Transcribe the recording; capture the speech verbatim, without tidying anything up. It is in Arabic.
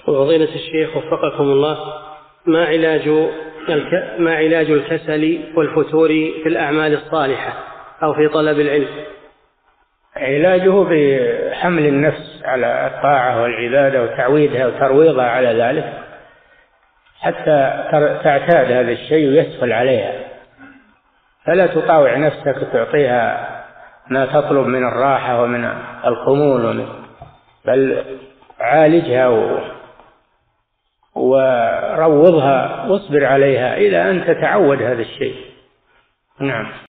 وفضيلة الشيخ وفقكم الله، ما علاج ما علاج الكسل والفتور في الأعمال الصالحة أو في طلب العلم؟ علاجه بحمل النفس على الطاعة والعبادة وتعويدها وترويضها على ذلك حتى تعتاد هذا الشيء ويسهل عليها، فلا تطاوع نفسك تعطيها ما تطلب من الراحة ومن الخمول، بل عالجها وروضها واصبر عليها إلى أن تتعود هذا الشيء. نعم.